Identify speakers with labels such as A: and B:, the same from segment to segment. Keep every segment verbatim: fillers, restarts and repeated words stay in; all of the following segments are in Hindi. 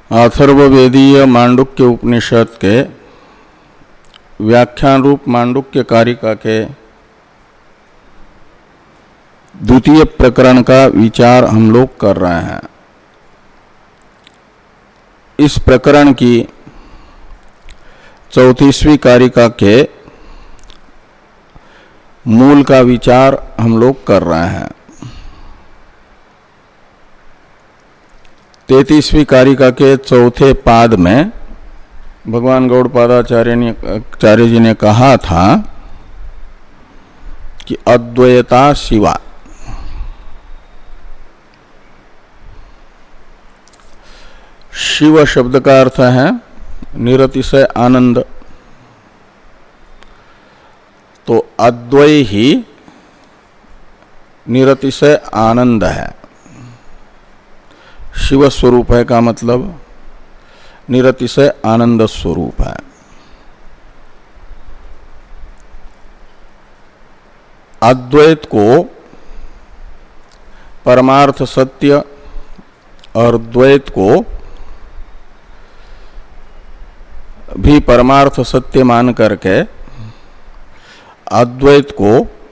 A: अथर्ववेदीय मांडुक्य उपनिषद के व्याख्यान रूप मांडुक्य कारिका के द्वितीय प्रकरण का विचार हम लोग कर रहे हैं। इस प्रकरण की चौंतीसवीं कारिका के मूल का विचार हम लोग कर रहे हैं। तैंतीसवीं कारिका के चौथे पाद में भगवान गौड़पादाचार्य ने आचार्य जी ने कहा था कि अद्वैता शिवा, शिव शब्द का अर्थ है निरतिशय आनंद। तो अद्वय ही निरतिशय आनंद है। शिव स्वरूप है का मतलब निरतिशय आनंद स्वरूप है। अद्वैत को परमार्थ सत्य और द्वैत को भी परमार्थ सत्य मान करके अद्वैत को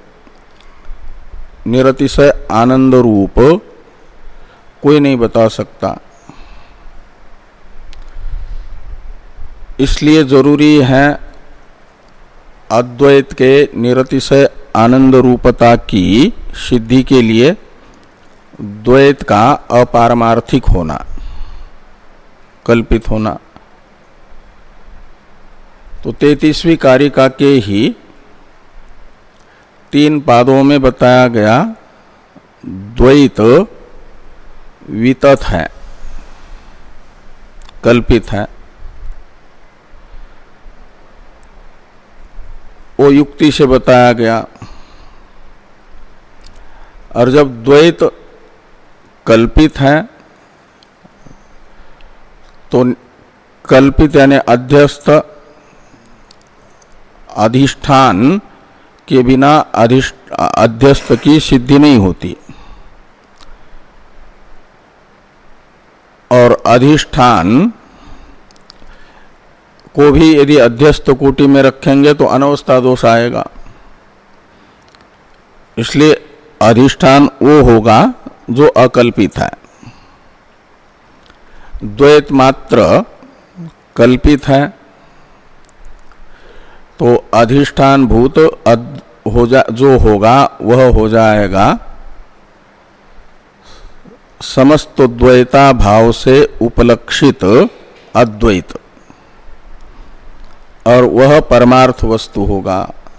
A: निरतिशय आनंद रूप कोई नहीं बता सकता। इसलिए जरूरी है अद्वैत के निरतिशय आनंद रूपता की सिद्धि के लिए द्वैत का अपारमार्थिक होना, कल्पित होना। तो तैंतीसवीं कारिका के ही तीन पादों में बताया गया द्वैत वितत है, कल्पित है। वो युक्ति से बताया गया। और जब द्वैत कल्पित है तो कल्पित यानी अध्यस्त अधिष्ठान के बिना अध्यस्त की सिद्धि नहीं होती। और अधिष्ठान को भी यदि अध्यस्त कोटि में रखेंगे तो अनवस्था दोष आएगा। इसलिए अधिष्ठान वो होगा जो अकल्पित है। द्वैत मात्र कल्पित है तो अधिष्ठान भूत हो जा जो होगा वह हो जाएगा समस्त द्वैता भाव से उपलक्षित अद्वैत, और वह परमार्थ वस्तु होगा।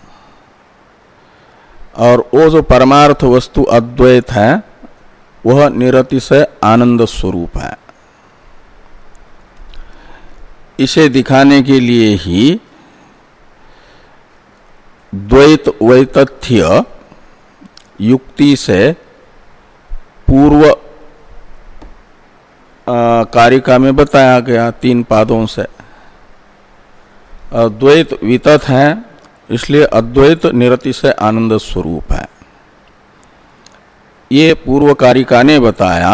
A: और वो जो परमार्थ वस्तु अद्वैत है वह निरतिशय आनंद स्वरूप है। इसे दिखाने के लिए ही द्वैत वैतथ्य युक्ति से पूर्व कारिका में बताया गया तीन पादों से। द्वैत वितत है इसलिए अद्वैत निरतिशय आनंद स्वरूप है। ये पूर्व कारिका ने बताया।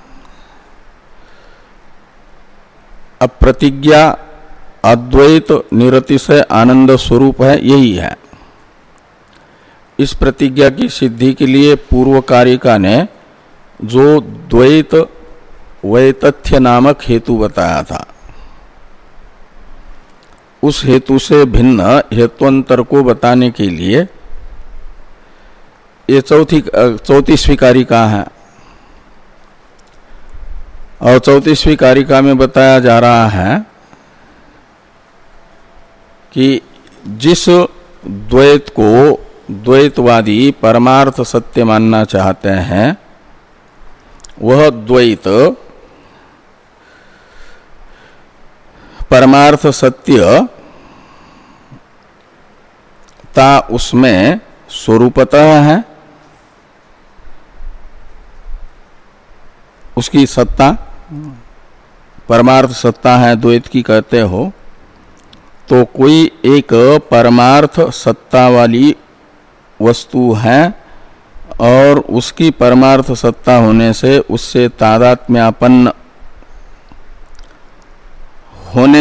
A: अब प्रतिज्ञा अद्वैत निरतिशय आनंद स्वरूप है, यही है। इस प्रतिज्ञा की सिद्धि के लिए पूर्व कारिका ने जो द्वैत वैतथ्य नामक हेतु बताया था, उस हेतु से भिन्न हेत्वंतर को बताने के लिए ये चौथी चौंतीसवीं कारिका है। और चौंतीसवीं कारिका में बताया जा रहा है कि जिस द्वैत को द्वैतवादी परमार्थ सत्य मानना चाहते हैं वह द्वैत परमार्थ सत्य ता उसमें स्वरूपतः है, उसकी सत्ता परमार्थ सत्ता है द्वैत की कहते हो तो कोई एक परमार्थ सत्ता वाली वस्तु है और उसकी परमार्थ सत्ता होने से उससे तादात्म्यापन्न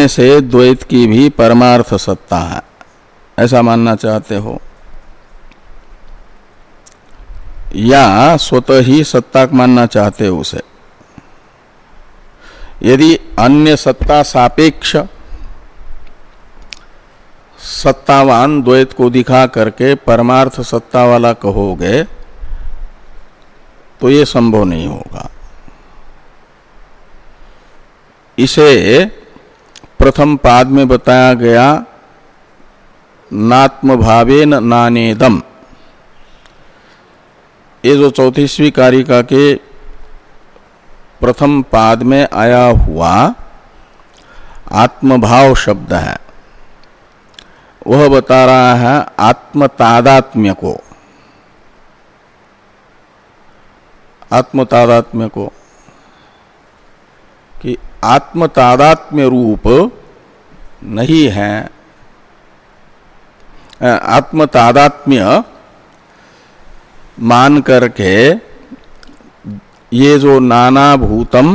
A: होने से द्वैत की भी परमार्थ सत्ता है, ऐसा मानना चाहते हो, या स्वतः ही सत्ता मानना चाहते हो उसे? यदि अन्य सत्ता सापेक्ष सत्तावान द्वैत को दिखा करके परमार्थ सत्ता वाला कहोगे तो ये संभव नहीं होगा। इसे प्रथम पाद में बताया गया नात्म भावेन नानेदम, ये जो चौतीसवीं कारिका के प्रथम पाद में आया हुआ आत्मभाव शब्द है, वह बता रहा है आत्म तादात्म्य को, आत्म तादात्म्य को, कि आत्म तादात्म्य रूप नहीं है, आत्म तादात्म्य मान करके ये जो नाना भूतम,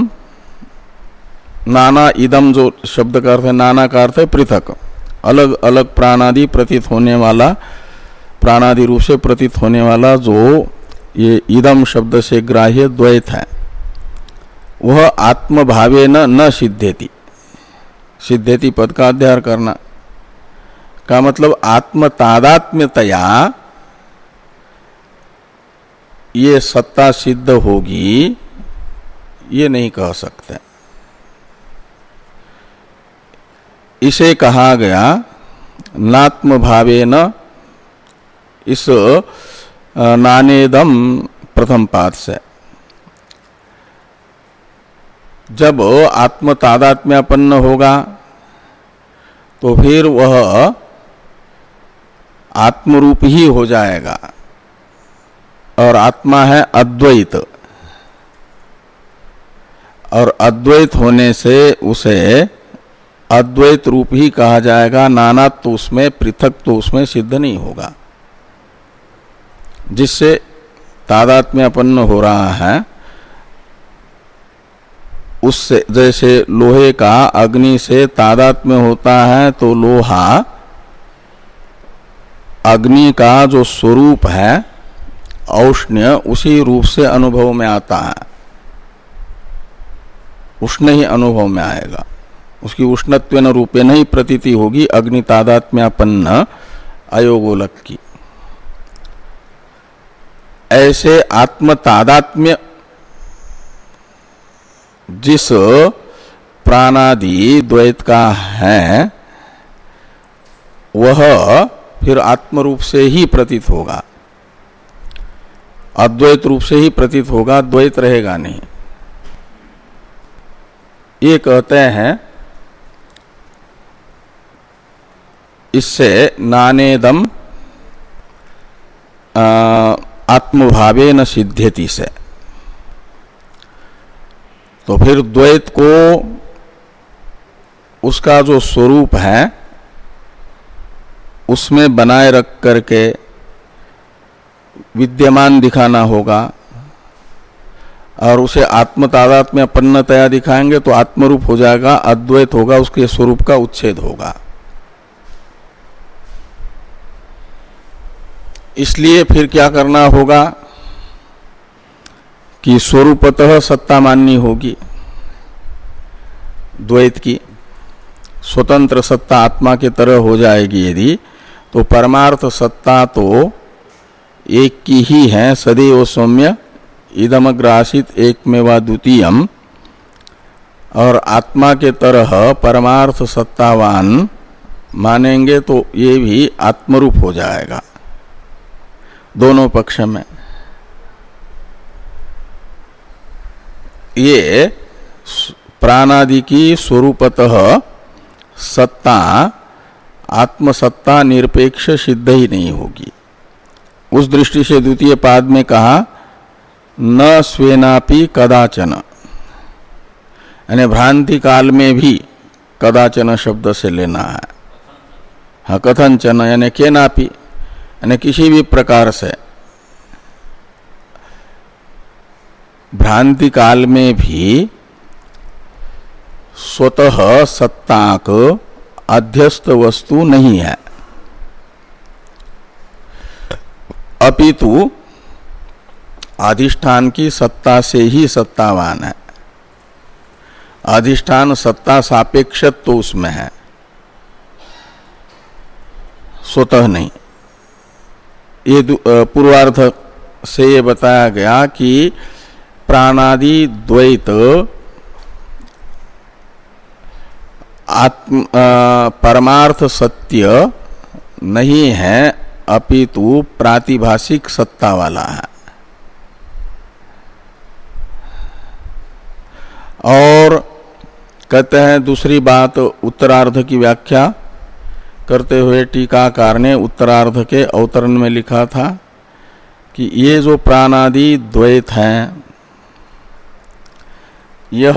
A: नाना इदम जो शब्द का अर्थ है, नाना का अर्थ है पृथक, अलग अलग प्राणादि प्रतीत होने वाला, प्राणादि रूप से प्रतीत होने वाला जो ये इदम शब्द से ग्राह्य द्वैत है, वह आत्मभावे न न सिद्धेति, सिद्धेति पद का अध्ययन करना का मतलब आत्म तादात्म्यतया ये सत्ता सिद्ध होगी, ये नहीं कह सकते। इसे कहा गया नात्म भावेन, इस नानेदम प्रथम पाद से। जब आत्म तादात्म्यपन्न होगा तो फिर वह आत्मरूप ही हो जाएगा, और आत्मा है अद्वैत, और अद्वैत होने से उसे अद्वैत रूप ही कहा जाएगा, नानात्व तो उसमें, पृथक तो उसमें सिद्ध नहीं होगा। जिससे तादात्म्यपन्न हो रहा है उससे, जैसे लोहे का अग्नि से तादात्म्य होता है तो लोहा अग्नि का जो स्वरूप है औष्ण्य, उसी रूप से अनुभव में आता है, उष्ण ही अनुभव में आएगा, उसकी उष्णत्वेन रूपेण ही प्रतीति होगी अग्नि तादात्म्यापन्न अयोगोलक की। ऐसे आत्म तादात्म्य जिस प्राणादि द्वैत का है वह फिर आत्मरूप से ही प्रतीत होगा, अद्वैत रूप से ही प्रतीत होगा, द्वैत रहेगा नहीं। ये कहते हैं इससे नानेदम आत्मभावे न सिद्ध्यति से। तो फिर द्वैत को उसका जो स्वरूप है उसमें बनाए रख करके विद्यमान दिखाना होगा, और उसे आत्म तादात्म्यपन्नतया दिखाएंगे तो आत्मरूप हो जाएगा, अद्वैत होगा, उसके स्वरूप का उच्छेद होगा। इसलिए फिर क्या करना होगा कि स्वरूपतः सत्ता माननी होगी द्वैत की, स्वतंत्र सत्ता आत्मा के तरह हो जाएगी यदि, तो परमार्थ सत्ता तो एक की ही है, सदैव सौम्य इदमग्रासित एकमेवा द्वितीयम, और आत्मा के तरह परमार्थ सत्तावान मानेंगे तो ये भी आत्मरूप हो जाएगा दोनों पक्ष में। ये प्राणादि की स्वरूपतः सत्ता आत्मसत्ता निरपेक्ष सिद्ध ही नहीं होगी। उस दृष्टि से द्वितीय पाद में कहा न स्वेनापि कदाचन, यानी भ्रांति काल में भी कदाचन शब्द से लेना है। हाँ, कथनचन यानी केनापि, यानी किसी भी प्रकार से भ्रांति काल में भी स्वतः सत्ताक अध्यस्त वस्तु नहीं है, अपितु अधिष्ठान की सत्ता से ही सत्तावान है। अधिष्ठान सत्ता सापेक्षत तो उसमें है, स्वतः नहीं। ये पूर्वार्ध से ये बताया गया कि प्राणादि द्वैत आत्म परमार्थ सत्य नहीं है, अपितु प्रातिभाषिक सत्ता वाला है। और कहते हैं दूसरी बात, उत्तरार्ध की व्याख्या करते हुए टीकाकार ने उत्तरार्ध के अवतरण में लिखा था कि ये जो प्राणादि द्वैत हैं, यह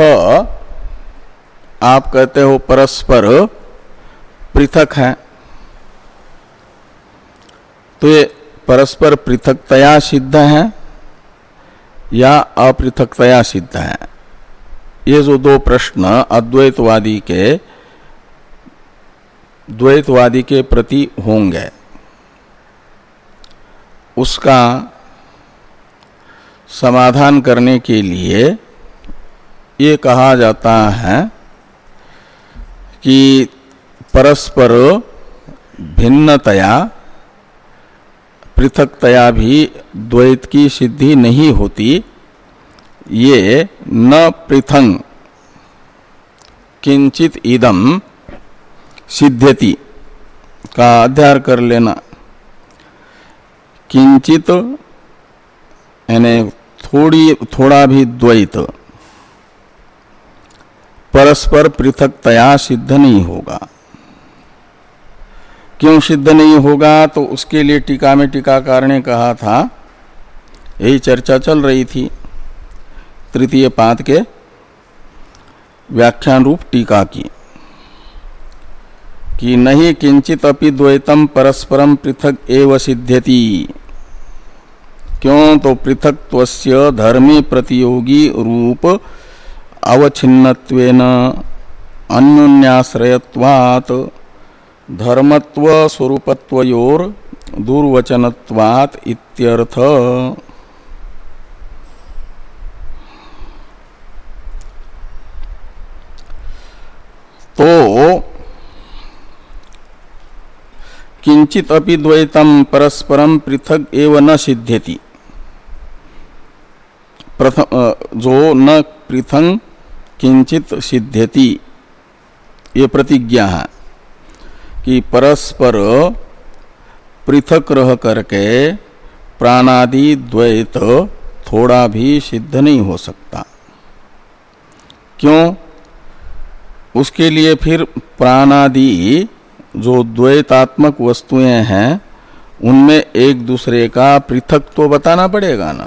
A: आप कहते हो परस्पर पृथक है, तो ये परस्पर पृथकतया सिद्ध है या अपृथकतया सिद्ध है? ये जो दो प्रश्न अद्वैतवादी के द्वैतवादी के प्रति होंगे, उसका समाधान करने के लिए ये कहा जाता है कि परस्पर भिन्नतया पृथकतया भी द्वैत की सिद्धि नहीं होती। ये न पृथंग किंचित इदम सिद्ध्यति का अध्ययन कर लेना। किंचित यानी थोड़ी थोड़ा भी द्वैत परस्पर पृथकतया सिद्ध नहीं होगा। क्यों सिद्ध नहीं होगा? तो उसके लिए टीका में टीकाकार ने कहा था, यही चर्चा चल रही थी तृतीय पाद के व्याख्यान रूप टीका की, कि नहीं किंचित अपि द्वैतम परस्परम पृथक एव सिद्ध्यति। क्यों? तो पृथक्त्वस्य धर्मी प्रतियोगी रूप अवच्छिन्नत्वेन अन्योन्याश्रयत्वात् धर्मत्व स्वरूपत्वयोर दुर्वचनत्वात् इत्यर्थ। तो किंचित अपि द्वैतम परस्परम पृथक एव न सिद्ध्यति, प्रथम जो न पृथंग किंचित सिद्ध्यति, ये प्रतिज्ञा है कि परस्पर पृथक रह करके प्राणादि द्वैत थोड़ा भी सिद्ध नहीं हो सकता। क्यों? उसके लिए फिर प्राणादि जो द्वैतात्मक वस्तुएं हैं उनमें एक दूसरे का पृथक तो बताना पड़ेगा ना।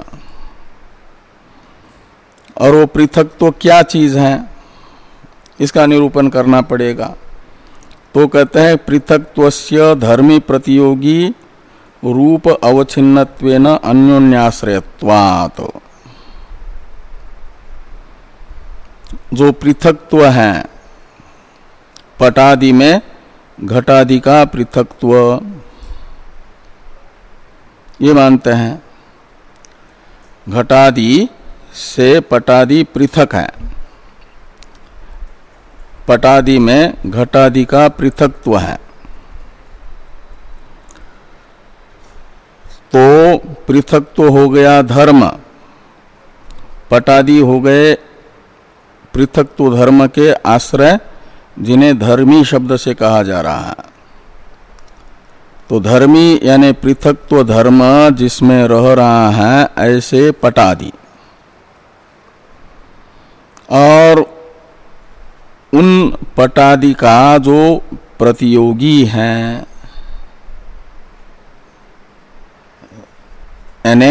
A: और वो पृथक तो क्या चीज है, इसका निरूपण करना पड़ेगा। तो कहते हैं पृथक्त्वस्य धर्मी प्रतियोगी रूप अवच्छिन्नत्वेन अन्योन्याश्रयत्वात्। जो पृथक्त्व है, पटादि में घटादि का पृथक्त्व, ये मानते हैं घटादि से पटादि पृथक है, पटादि में घटादि का पृथक्त्व है। तो पृथक्त्व हो गया धर्म, पटादि हो गए पृथक्त्व धर्म के आश्रय, जिन्हें धर्मी शब्द से कहा जा रहा है। तो धर्मी यानी पृथक्त्व धर्म जिसमें रह रहा है, ऐसे पटादि। और उन पटादि का जो प्रतियोगी हैं, यानी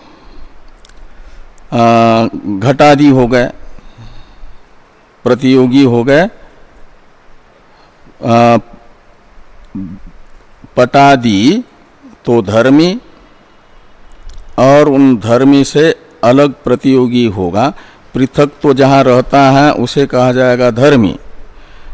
A: घटादि हो गए, प्रतियोगी हो गए पटादि, तो धर्मी, और उन धर्मी से अलग प्रतियोगी होगा। पृथक तो जहाँ रहता है उसे कहा जाएगा धर्मी,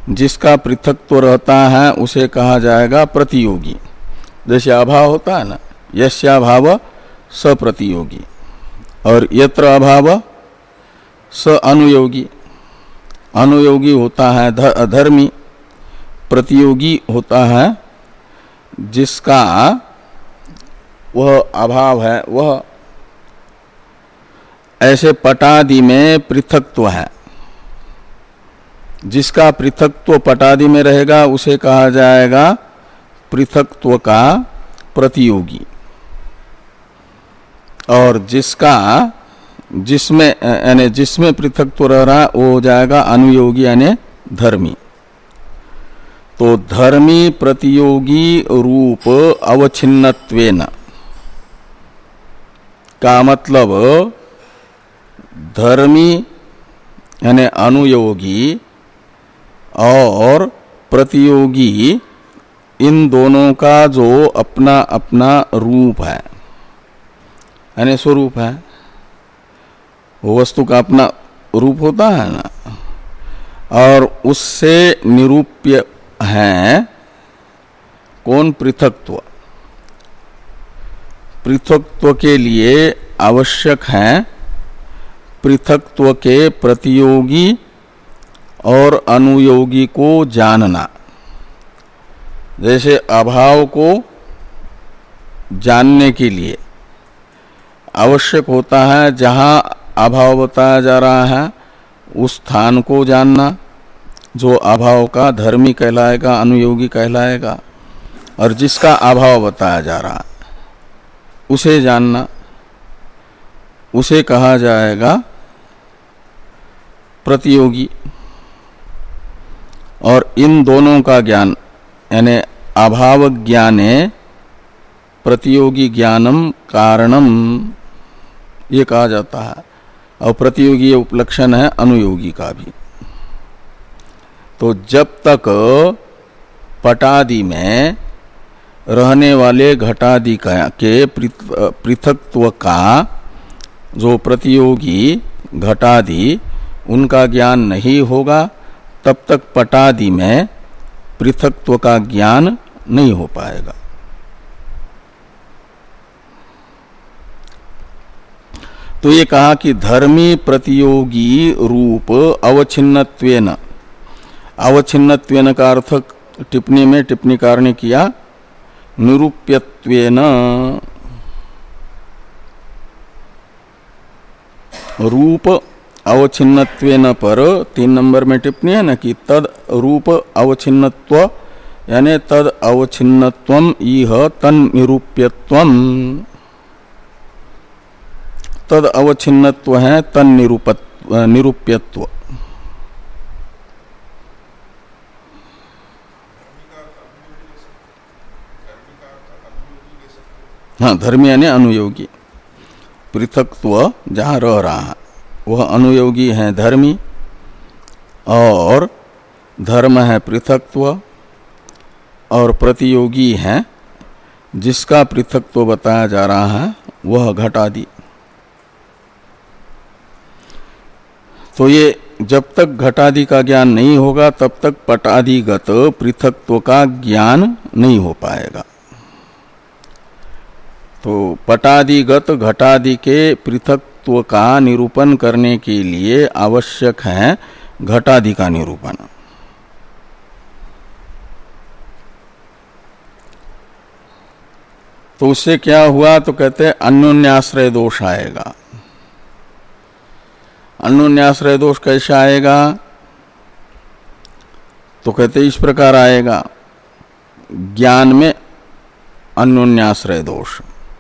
A: जिसका पृथकत्व रहता है उसे कहा जाएगा प्रतियोगी। जैसे अभाव होता है ना, यस्याभाव स प्रतियोगी, और यत्र अभाव स अनुयोगी। अनुयोगी होता है अधर्मी, प्रतियोगी होता है जिसका वह अभाव है वह। ऐसे पटादि में पृथकत्व है, जिसका पृथकत्व पटादि में रहेगा उसे कहा जाएगा पृथकत्व का प्रतियोगी, और जिसका जिसमें यानी जिसमें पृथकत्व रह रहा वो हो जाएगा अनुयोगी यानी धर्मी। तो धर्मी प्रतियोगी रूप अवच्छिन्नत्वेन का मतलब धर्मी यानी अनुयोगी और प्रतियोगी इन दोनों का जो अपना अपना रूप है यानी स्वरूप है, वो वस्तु का अपना रूप होता है ना, और उससे निरूप्य है कौन? पृथकत्व। पृथकत्व के लिए आवश्यक है पृथकत्व के प्रतियोगी और अनुयोगी को जानना। जैसे अभाव को जानने के लिए आवश्यक होता है जहाँ अभाव बताया जा रहा है उस स्थान को जानना, जो अभाव का धर्मी कहलाएगा, अनुयोगी कहलाएगा, और जिसका अभाव बताया जा रहा है उसे जानना, उसे कहा जाएगा प्रतियोगी। और इन दोनों का ज्ञान यानी अभाव ज्ञाने प्रतियोगी ज्ञानम कारणम ये कहा जाता है, और प्रतियोगी उपलक्षण है अनुयोगी का भी। तो जब तक पटादि में रहने वाले घटादि के पृथकत्व का जो प्रतियोगी घटादि उनका ज्ञान नहीं होगा, तब तक पटादि में पृथकत्व का ज्ञान नहीं हो पाएगा। तो ये कहा कि धर्मी प्रतियोगी रूप अवच्छिन्नत्वेन, अवच्छिन्नत्वेन का अर्थ टिप्पणी में टिप्पणीकार ने किया निरूप्यत्वेन, रूप अवच्छिन्नत्वेन पर तीन नंबर में टिप्पणी है ना कि तद रूप अवच्छिन्नत्व यानी तद अवच्छिन्नत्वम इह तन निरूप्यत्वम। तद अवच्छिन्नत्व है तन निरूप्यत्व। हाँ, धर्मी यानी अनुयोगी। पृथकत्व जहाँ रह रहा है वह अनुयोगी है धर्मी, और धर्म है पृथकत्व, और प्रतियोगी है जिसका पृथकत्व बताया जा रहा है वह घटादि। तो ये जब तक घटादि का ज्ञान नहीं होगा तब तक पटादिगत पृथकत्व का ज्ञान नहीं हो पाएगा। तो पटादिगत घटादि के पृथकत्व का निरूपण करने के लिए आवश्यक है घटादि का निरूपण। तो उससे क्या हुआ? तो कहते हैं अन्योन्याश्रय दोष आएगा। अन्योन्याश्रय दोष कैसे आएगा? तो कहते इस प्रकार आएगा, ज्ञान में अन्योन्याश्रय दोष।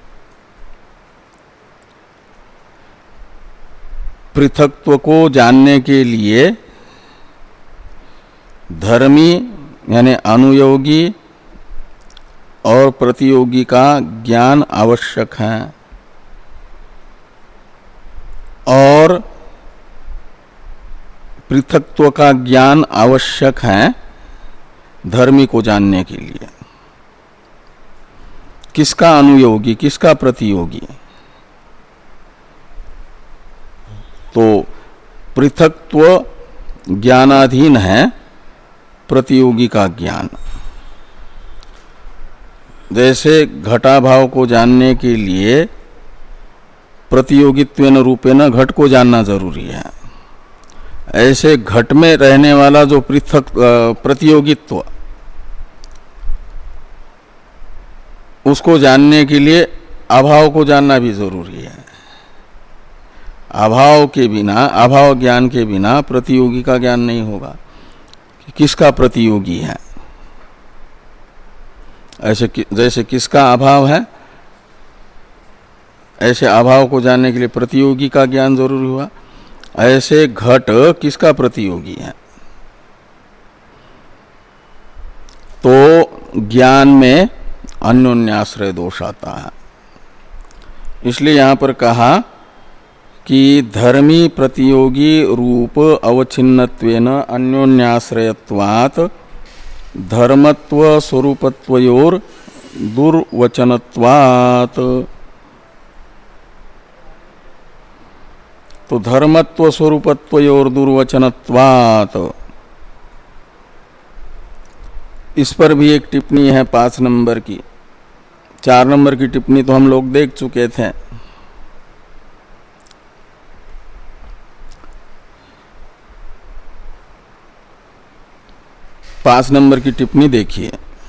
A: पृथकत्व को जानने के लिए धर्मी यानी अनुयोगी और प्रतियोगी का ज्ञान आवश्यक है, और पृथकत्व का ज्ञान आवश्यक है धर्मी को जानने के लिए। किसका अनुयोगी, किसका प्रतियोगी? तो पृथकत्व ज्ञानाधीन है प्रतियोगी का ज्ञान। जैसे घटाभाव को जानने के लिए प्रतियोगित्वेन रूपेण घट को जानना जरूरी है, ऐसे घट में रहने वाला जो पृथक प्रतियोगित्व, उसको जानने के लिए अभाव को जानना भी जरूरी है। अभाव के बिना, अभाव ज्ञान के बिना प्रतियोगी का ज्ञान नहीं होगा कि किसका प्रतियोगी है। ऐसे कि, जैसे किसका अभाव है, ऐसे अभाव को जानने के लिए प्रतियोगी का ज्ञान जरूरी हुआ। ऐसे घट किसका प्रतियोगी है, तो ज्ञान में अन्योन्याश्रय दोष आता है। इसलिए यहां पर कहा कि धर्मी प्रतियोगी रूप अवच्छिन्नत्वेन अन्योन्याश्रयत्वात् धर्मत्व स्वरूपत्वयोर दुर्वचनत्वात्। तो धर्मत्व स्वरूपत्वयोर दुर्वचनत्वात्, इस पर भी एक टिप्पणी है पांच नंबर की। चार नंबर की टिप्पणी तो हम लोग देख चुके थे। पांच नंबर की टिप्पणी देखिए।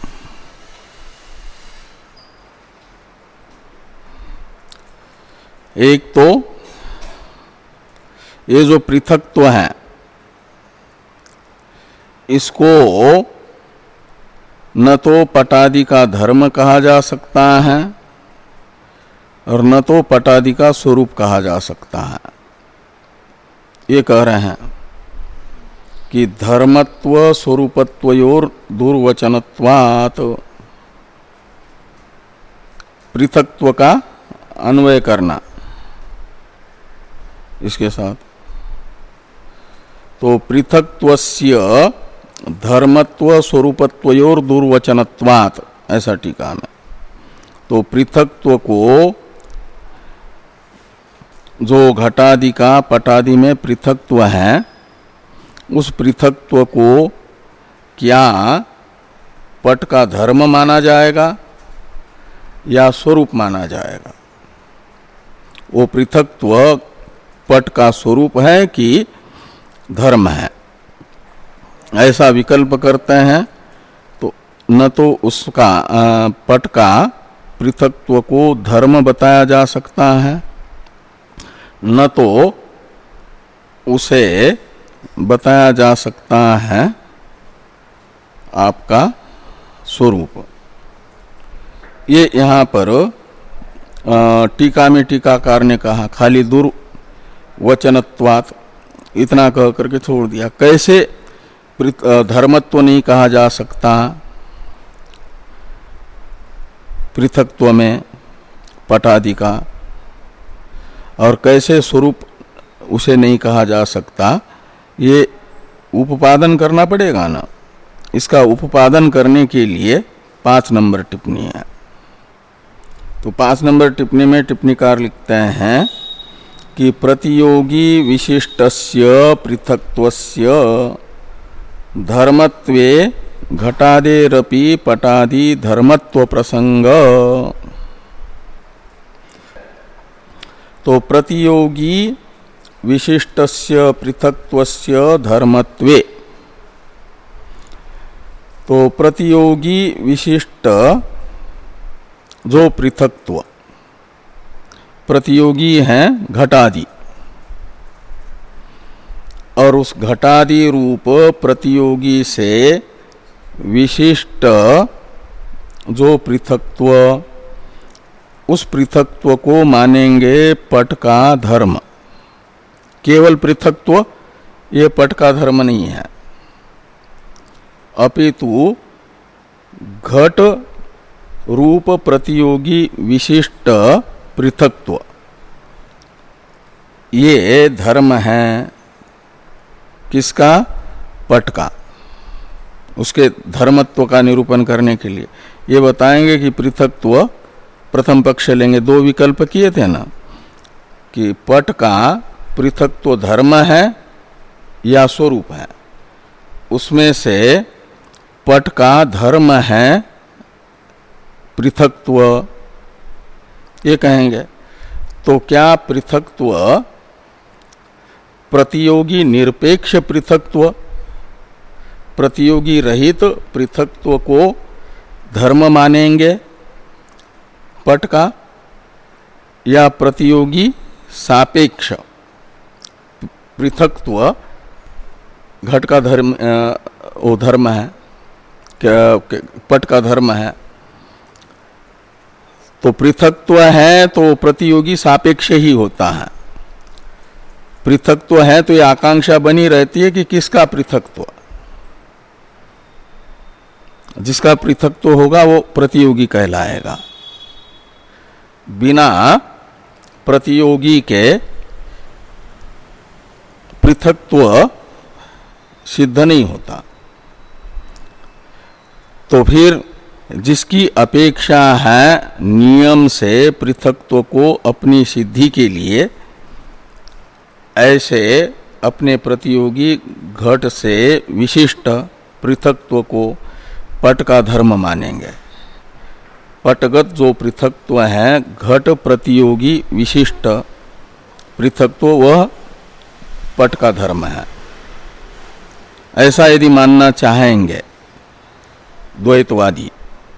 A: एक तो ये जो पृथकत्व है, इसको न तो पटादि का धर्म कहा जा सकता है और न तो पटादि का स्वरूप कहा जा सकता है। ये कह रहे हैं कि धर्मत्व स्वरूपत्वयोर दुर्वचनत्वात्, पृथकत्व का अन्वय करना इसके साथ। तो पृथक्त्वस्य धर्मत्व स्वरूपत्वयोर दुर्वचनत्वात्, ऐसा टीका में। तो पृथक्त्व को, जो घटादि का पटादि में पृथक्त्व है, उस पृथक्त्व को क्या पट का धर्म माना जाएगा या स्वरूप माना जाएगा? वो पृथक्त्व पट का स्वरूप है कि धर्म है, ऐसा विकल्प करते हैं। तो न तो उसका पट का पृथक्त्व को धर्म बताया जा सकता है, न तो उसे बताया जा सकता है आपका स्वरूप। ये यहाँ पर टीका में टीकाकार ने कहा खाली दुर्वचनत्वात्, इतना कह करके छोड़ दिया। कैसे धर्मत्व नहीं कहा जा सकता पृथक्त्व में पटादि का, और कैसे स्वरूप उसे नहीं कहा जा सकता? ये उपादन करना पड़ेगा ना। इसका उपादन करने के लिए पांच नंबर टिप्पणी है। तो पांच नंबर टिप्पणी में टिप्पणीकार लिखते हैं कि प्रतियोगी विशिष्टस्य पृथक्त्वस्य धर्मत्वे घटादेरपि पटादि धर्मत्व प्रसंग। तो प्रतियोगी विशिष्टस्य पृथक्त्वस्य धर्मत्वे, तो प्रतियोगी विशिष्ट जो पृथक्त्व, प्रतियोगी हैं घटादि, और उस घटादि रूप प्रतियोगी से विशिष्ट जो पृथक्त्व, उस पृथक्त्व को मानेंगे पट का धर्म। केवल पृथक्त्व ये पट का धर्म नहीं है, अपितु घट रूप प्रतियोगी विशिष्ट पृथक्त्व ये धर्म है। किसका? पट का। उसके धर्मत्व का निरूपण करने के लिए ये बताएंगे कि पृथक्त्व, प्रथम पक्ष लेंगे, दो विकल्प किए थे ना, कि पट का पृथक्त्व धर्म है या स्वरूप है। उसमें से पट का धर्म है पृथक्त्व, ये कहेंगे। तो क्या पृथक्त्व प्रतियोगी निरपेक्ष पृथक्त्व, प्रतियोगी रहित पृथक्त्व को धर्म मानेंगे पट का, या प्रतियोगी सापेक्ष पृथक्त्व घट का धर्म वो धर्म है, पट का धर्म है। तो पृथक्त्व है तो प्रतियोगी सापेक्ष ही होता है। पृथक्त्व है तो ये आकांक्षा बनी रहती है कि किसका पृथक्त्व, जिसका पृथक्त्व होगा वो प्रतियोगी कहलाएगा। बिना प्रतियोगी के पृथक्त्व सिद्ध नहीं होता। तो फिर जिसकी अपेक्षा है नियम से पृथक्त्व को अपनी सिद्धि के लिए, ऐसे अपने प्रतियोगी घट से विशिष्ट पृथक्त्व को पट का धर्म मानेंगे। पटगत जो पृथक्त्व है घट प्रतियोगी विशिष्ट पृथक्त्व, वह पट का धर्म है। ऐसा यदि मानना चाहेंगे द्वैतवादी,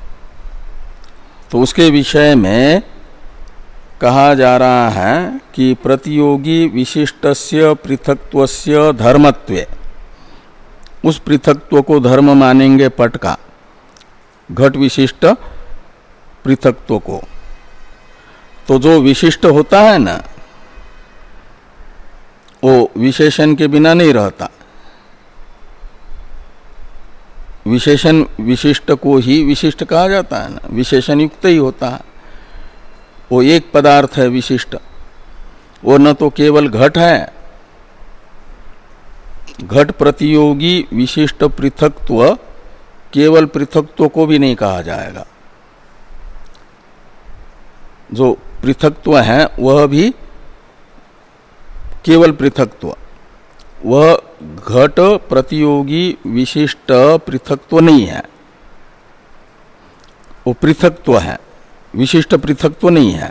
A: तो उसके विषय में कहा जा रहा है कि प्रतियोगी विशिष्टस्य पृथक्त्वस्य धर्मत्वे, उस पृथक्त्व को धर्म मानेंगे पट का, घट विशिष्ट पृथक्त्व को। तो जो विशिष्ट होता है ना, वो विशेषण के बिना नहीं रहता। विशेषण विशिष्ट को ही विशिष्ट कहा जाता है ना, विशेषण युक्त ही होता है। वो एक पदार्थ है विशिष्ट, वो न तो केवल घट है। घट प्रतियोगी विशिष्ट पृथक्त्व केवल पृथक्त्व को भी नहीं कहा जाएगा। जो पृथक्त्व है वह भी केवल पृथक्त्व, वह घट प्रतियोगी विशिष्ट पृथक्त्व नहीं है। वो पृथक्त्व है, विशिष्ट पृथक्त्व नहीं है।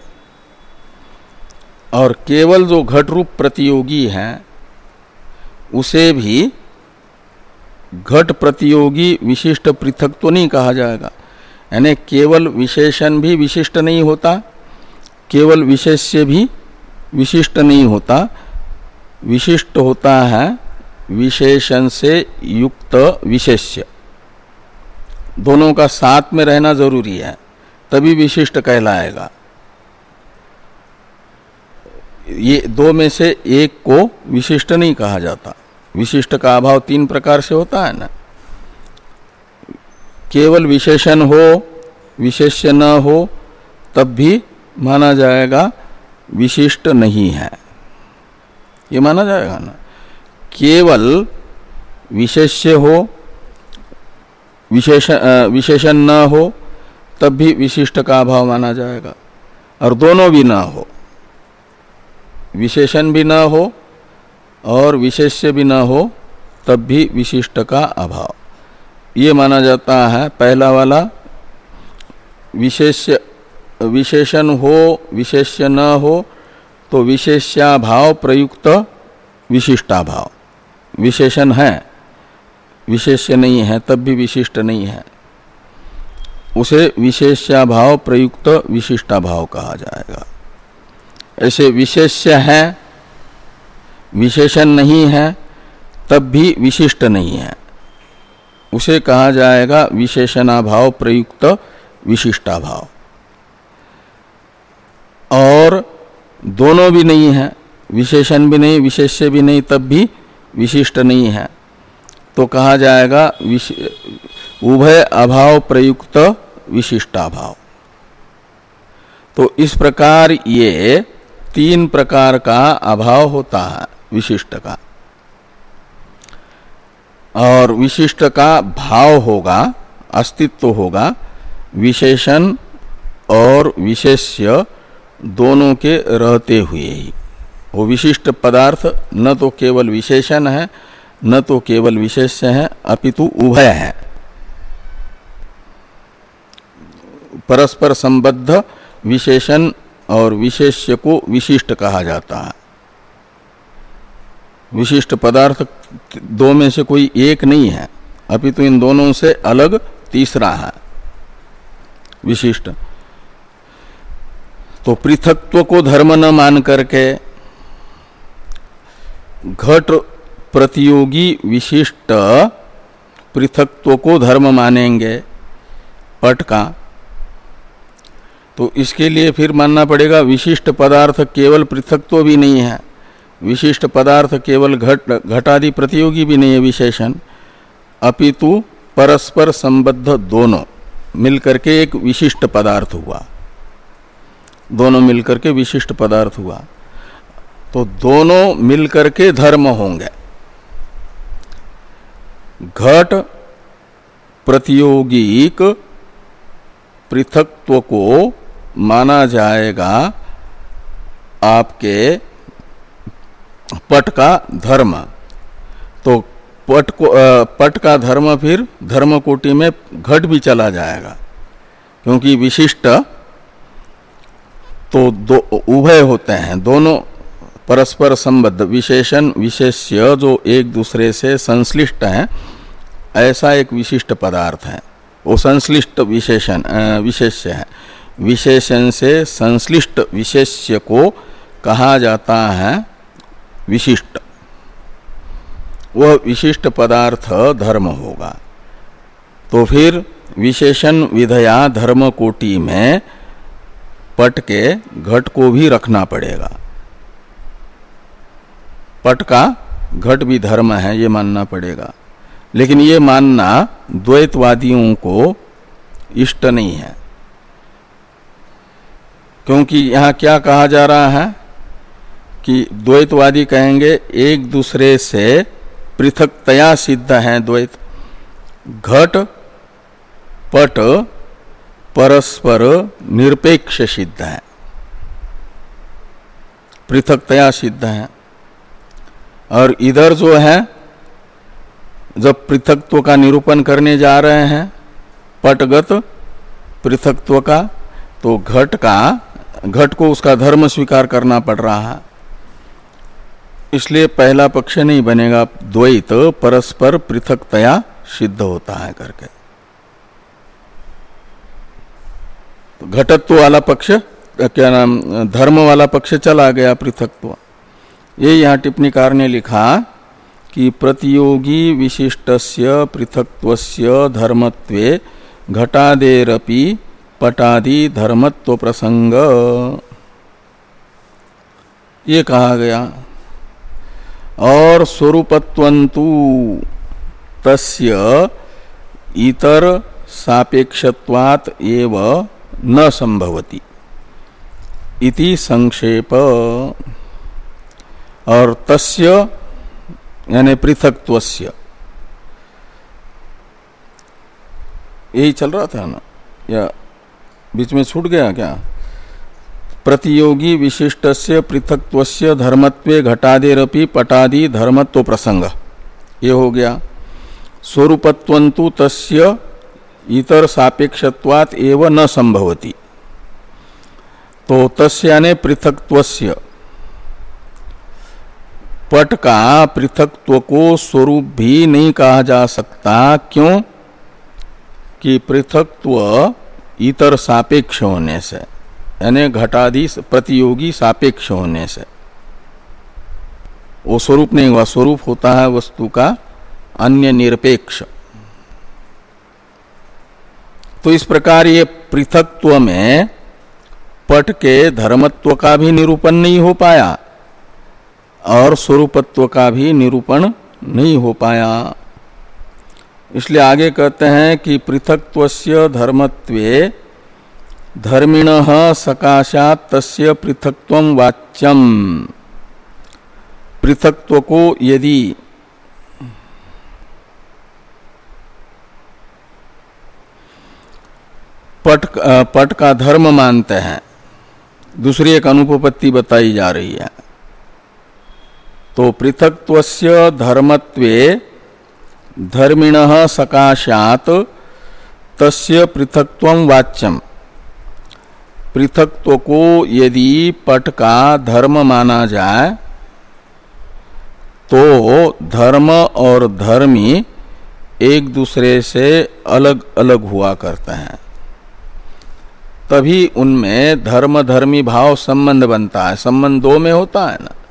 A: और केवल जो घट रूप प्रतियोगी है उसे भी घट प्रतियोगी विशिष्ट पृथक्त्व नहीं कहा जाएगा। यानी केवल विशेषण भी विशिष्ट नहीं होता, केवल विशेष्य भी विशिष्ट नहीं होता। विशिष्ट होता है विशेषण से युक्त विशेष्य, दोनों का साथ में रहना जरूरी है, तभी विशिष्ट कहलाएगा। ये दो में से एक को विशिष्ट नहीं कहा जाता। विशिष्ट का अभाव तीन प्रकार से होता है ना। केवल विशेषण हो, विशेष्य न हो, तब भी माना जाएगा विशिष्ट नहीं है, ये माना जाएगा ना। केवल विशेष्य हो, विशेषण विशेषण न हो, तब भी विशिष्ट का अभाव माना जाएगा। और दोनों भी न हो, विशेषण भी न हो और विशेष्य भी न हो, तब भी विशिष्ट का अभाव, ये माना जाता है। पहला वाला विशेष्य विशेषण हो, विशेष्य न हो, तो विशेष्याभाव प्रयुक्त विशिष्टाभाव। विशेषण है, विशेष्य नहीं है, तब भी विशिष्ट नहीं है, उसे विशेष्याभाव प्रयुक्त विशिष्टाभाव कहा जाएगा। ऐसे विशेष्य है, विशेषण नहीं है, तब भी विशिष्ट नहीं है, उसे कहा जाएगा विशेषणाभाव प्रयुक्त विशिष्टाभाव। और दोनों भी नहीं है, विशेषण भी नहीं, विशेष्य भी नहीं, तब भी विशिष्ट नहीं है, तो कहा जाएगा उभय अभाव प्रयुक्त विशिष्टाभाव। तो इस प्रकार ये तीन प्रकार का अभाव होता है विशिष्ट का। और विशिष्ट का भाव होगा, अस्तित्व होगा विशेषण और विशेष्य दोनों के रहते हुए ही। वो विशिष्ट पदार्थ न तो केवल विशेषण है, न तो केवल विशेष्य है, अपितु उभय है। परस्पर संबद्ध विशेषण और विशेष्य को विशिष्ट कहा जाता है। विशिष्ट पदार्थ दो में से कोई एक नहीं है, अपितु इन दोनों से अलग तीसरा है विशिष्ट। तो पृथकत्व को धर्म न मान करके घट प्रतियोगी विशिष्ट पृथकत्व को धर्म मानेंगे पट का, तो इसके लिए फिर मानना पड़ेगा विशिष्ट पदार्थ केवल पृथकत्व भी नहीं है, विशिष्ट पदार्थ केवल घट घटादि प्रतियोगी भी नहीं है विशेषण, अपितु परस्पर संबद्ध दोनों मिलकर के एक विशिष्ट पदार्थ हुआ, दोनों मिलकर के विशिष्ट पदार्थ हुआ। तो दोनों मिलकर के धर्म होंगे। घट प्रतियोगिक पृथकत्व को माना जाएगा आपके पट का धर्म। तो पट को पट का धर्म फिर धर्म कोटि में घट भी चला जाएगा, क्योंकि विशिष्ट तो दो उभय होते हैं, दोनों परस्पर संबद्ध विशेषण विशेष्य जो एक दूसरे से संश्लिष्ट हैं, ऐसा एक विशिष्ट पदार्थ है। वो संश्लिष्ट विशेषण विशेष्य है। विशेषण से संश्लिष्ट विशेष्य को कहा जाता है विशिष्ट। वह विशिष्ट पदार्थ धर्म होगा। तो फिर विशेषण विधया धर्म कोटि में पट के घट को भी रखना पड़ेगा। पट का घट भी धर्म है, ये मानना पड़ेगा। लेकिन ये मानना द्वैतवादियों को इष्ट नहीं है, क्योंकि यहाँ क्या कहा जा रहा है कि द्वैतवादी कहेंगे एक दूसरे से पृथकतया सिद्ध है द्वैत। घट पट परस्पर निरपेक्ष सिद्ध है, पृथकतया सिद्ध है। और इधर जो है जब पृथकत्व का निरूपण करने जा रहे हैं पटगत पृथकत्व का, तो घट का घट को उसका धर्म स्वीकार करना पड़ रहा है। इसलिए पहला पक्ष नहीं बनेगा, द्वैत परस्पर पृथकतया सिद्ध होता है करके। तो घटत्व वाला पक्ष क्या नाम धर्म वाला पक्ष चला गया पृथकत्व। ये यहाँ टिप्पणीकार ने लिखा कि प्रतियोगी विशिष्टस्य पृथक्त्वस्य धर्मत्वे घटादेरपि पटादि धर्मत्व प्रसंग, ये कहा गया। और स्वरूपत्वन्तु तस्य इतर सापेक्षत्वात् एव न संभवति इति संक्षेप। और तस्य यानी पृथक्त्वस्य, यही चल रहा था ना या बीच में छूट गया क्या? प्रतियोगी विशिष्टस्य पृथक्त्वस्य धर्मत्वे घटादेरपि पटादि धर्मत्व प्रसंग, ये हो गया। स्वरूपत्वन्तु तस्य इतर सापेक्षत्वात् एव न संभवति, तो तस्य यानी पृथक्त्वस्य, पट का पृथक्त्व को स्वरूप भी नहीं कहा जा सकता। क्यों? कि पृथक्त्व इतर सापेक्ष होने से, यानी घटादि प्रतियोगी सापेक्ष होने से वो स्वरूप नहीं हुआ। स्वरूप होता है वस्तु का अन्य निरपेक्ष। तो इस प्रकार ये पृथक्त्व में पट के धर्मत्व का भी निरूपण नहीं हो पाया और स्वरूपत्व का भी निरूपण नहीं हो पाया। इसलिए आगे कहते हैं कि पृथक्त्वस्य धर्मत्वे धर्मिणः सकाशात् तस्य पृथक्त्वं वाच्यम। पृथक्त्व को यदि पट पट का धर्म मानते हैं, दूसरी एक अनुपपत्ति बताई जा रही है, तो पृथक्त्वस्य धर्मत्वे धर्मिणः सकाशात् तस्य पृथक्त्वं वाच्यम, पृथक्त्व को यदि पट का धर्म माना जाए तो धर्म और धर्मी एक दूसरे से अलग अलग हुआ करते हैं, तभी उनमें धर्म धर्मी भाव संबंध बनता है। संबंध दो में होता है ना।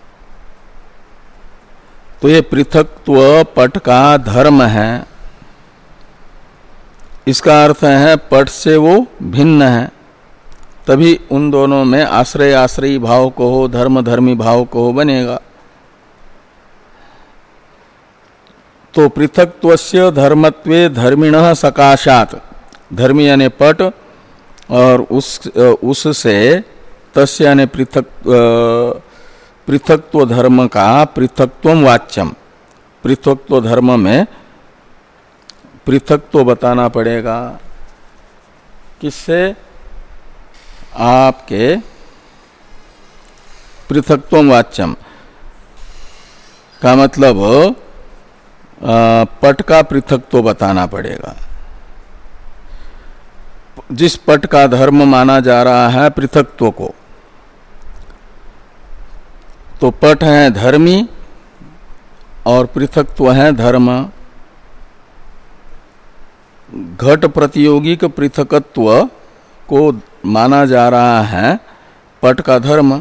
A: तो ये पृथक्त्व पट का धर्म है, इसका अर्थ है पट से वो भिन्न है, तभी उन दोनों में आश्रय आश्रयी भाव को हो, धर्म धर्मी भाव को हो बनेगा। तो पृथक्त्वस्य धर्मत्वे धर्मिणः सकाशात, धर्मी यानी पट और उस उससे तस्य यानी पृथक पृथक्त्व धर्म का पृथक्त्वम वाच्यम, पृथक्त्व धर्म में पृथक्त्व बताना पड़ेगा। किससे? आपके पृथक्त्वम वाच्यम का मतलब पट का पृथक्त्व बताना पड़ेगा। जिस पट का धर्म माना जा रहा है पृथक्त्व को, तो पट है धर्मी और पृथक्त्व है धर्म। घट प्रतियोगिक पृथकत्व को माना जा रहा है पट का धर्म।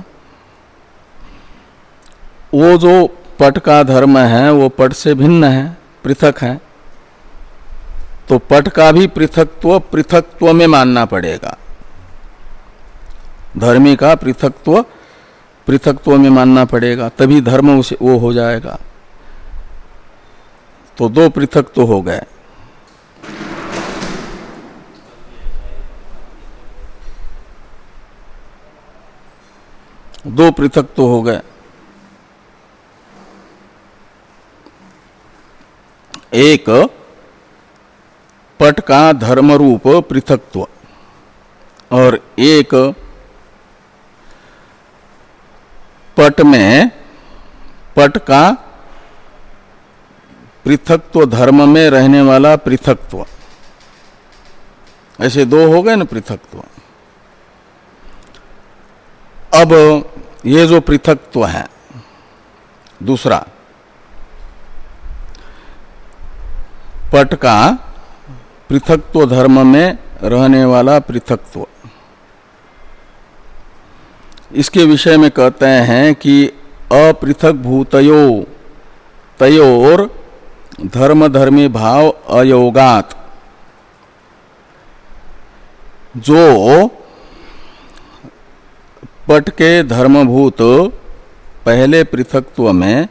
A: वो जो पट का धर्म है वो पट से भिन्न है, पृथक है, तो पट का भी पृथक्त्व पृथक्त्व में मानना पड़ेगा। धर्मी का पृथक्त्व पृथक्त्व में मानना पड़ेगा, तभी धर्म उसे वो हो जाएगा। तो दो पृथक्त्व हो गए। दो पृथक्त्व हो गए। एक पट का धर्म रूप पृथक्त्व और एक पट में पट का पृथक्त्व धर्म में रहने वाला पृथक्त्व। ऐसे दो हो गए ना पृथक्त्व। अब ये जो पृथक्त्व है दूसरा, पट का पृथक्त्व धर्म में रहने वाला पृथक्त्व, इसके विषय में कहते हैं कि अपृथक भूतयो तयोर धर्म धर्मी भाव अयोगात। जो पट के धर्मभूत पहले पृथक्त्व में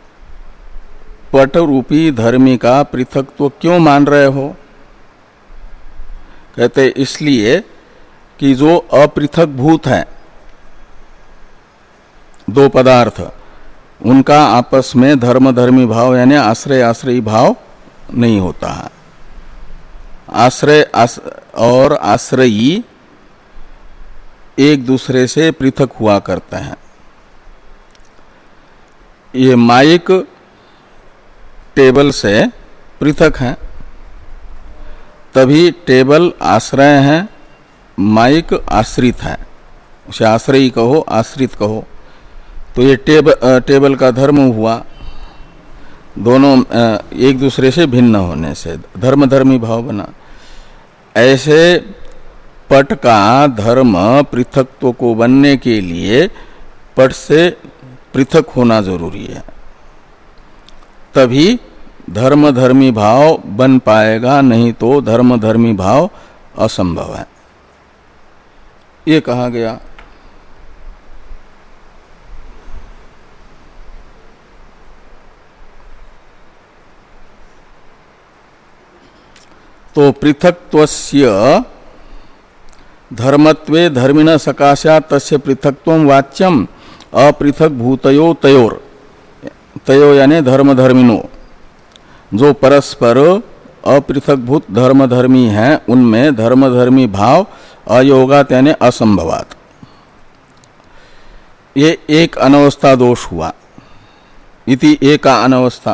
A: पट रूपी धर्मी का पृथक्त्व क्यों मान रहे हो? कहते इसलिए कि जो अपृथक भूत है दो पदार्थ, उनका आपस में धर्म धर्मी भाव यानी आश्रय आश्रयी भाव नहीं होता है। आश्रय आस, और आश्रयी एक दूसरे से पृथक हुआ करते हैं। ये माइक टेबल से पृथक है, तभी टेबल आश्रय है, माइक आश्रित है। उसे आश्रयी कहो, आश्रित कहो, तो ये टेब, टेबल का धर्म हुआ, दोनों एक दूसरे से भिन्न होने से धर्म धर्मी भाव बना। ऐसे पट का धर्म पृथक्त्व को बनने के लिए पट से पृथक होना जरूरी है, तभी धर्म धर्मी भाव बन पाएगा, नहीं तो धर्म धर्मी भाव असंभव है। ये कहा गया। तो पृथक्त्वस्य धर्मत्वे धर्मिण सकाशात् तस्य पृथक्त्वं वाच्यम अपृथक भूतयो तयोर, तयो यानी धर्म धर्मिनो, जो परस्पर अपृथक भूत धर्म धर्मी हैं उनमें धर्म धर्मी भाव अयोगात यानी असंभवात। ये एक अनवस्था दोष हुआ। इति एका अनवस्था।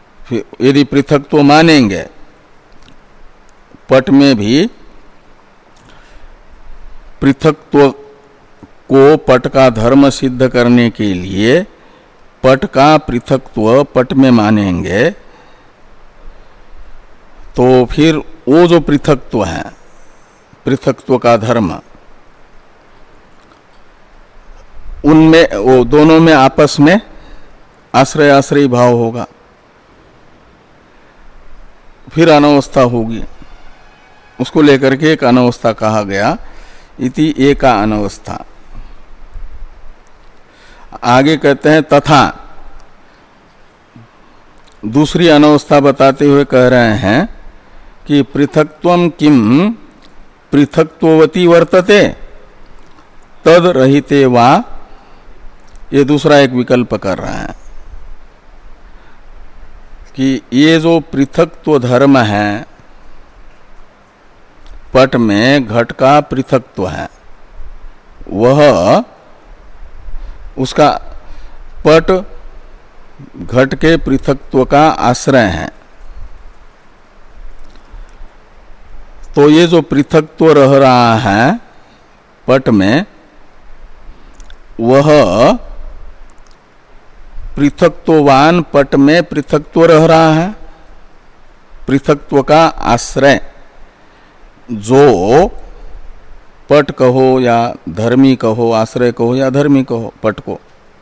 A: यदि पृथक तो मानेंगे, पट में भी पृथकत्व को पट का धर्म सिद्ध करने के लिए पट का पृथकत्व पट में मानेंगे, तो फिर वो जो पृथकत्व है, पृथकत्व का धर्म, उनमें वो दोनों में आपस में आश्रय आश्रय भाव होगा, फिर अनवस्था होगी। उसको लेकर के एक अनवस्था कहा गया, इति एका अनवस्था। आगे कहते हैं तथा, दूसरी अनवस्था बताते हुए कह रहे हैं कि पृथक्त्वम किम पृथक्त्ववती वर्तते तद रहिते वा, ये दूसरा एक विकल्प कर रहे हैं कि ये जो पृथक्त्व धर्म है, पट में घट का पृथक्त्व है, वह उसका पट घट के पृथक्त्व का आश्रय है। तो ये जो पृथक्त्व रह रहा है पट में, वह पृथक्त्ववान पट में पृथक्त्व रह रहा है, पृथक्त्व का आश्रय, जो पट कहो या धर्मी कहो, आश्रय कहो या धर्मी कहो, पट को,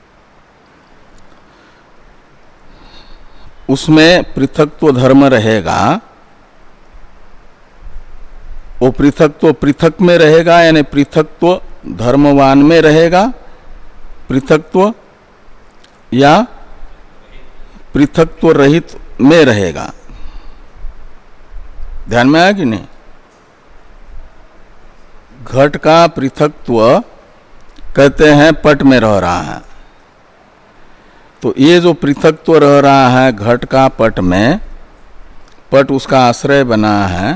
A: उसमें पृथक्त्व धर्म रहेगा। वो पृथक्त्व पृथक में रहेगा, यानी पृथक्त्व धर्मवान में रहेगा पृथक्त्व, या पृथक्त्व रहित में रहेगा। ध्यान में आया कि नहीं? घट का पृथक्त्व कहते हैं पट में रह रहा है, तो ये जो पृथक्त्व रह रहा है घट का पट में, पट उसका आश्रय बना है,